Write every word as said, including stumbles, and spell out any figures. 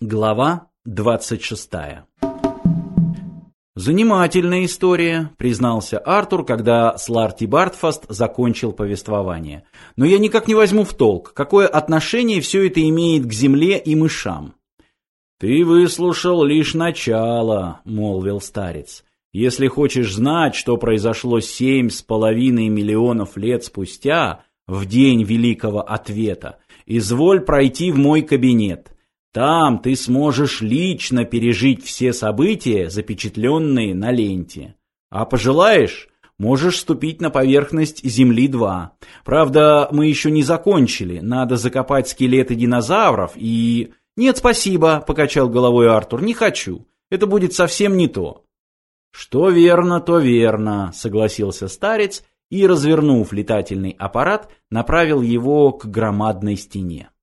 Глава двадцать шестая. «Занимательная история», — признался Артур, когда Сларти Бартфаст закончил повествование. «Но я никак не возьму в толк, какое отношение все это имеет к земле и мышам». «Ты выслушал лишь начало», — молвил старец. «Если хочешь знать, что произошло семь с половиной миллионов лет спустя, в день Великого Ответа, изволь пройти в мой кабинет. Там ты сможешь лично пережить все события, запечатленные на ленте. А пожелаешь, можешь ступить на поверхность Земли-два. Правда, мы еще не закончили, надо закопать скелеты динозавров и... «Нет, спасибо», — покачал головой Артур, — «не хочу. Это будет совсем не то». «Что верно, то верно», — согласился старец и, развернув летательный аппарат, направил его к громадной стене.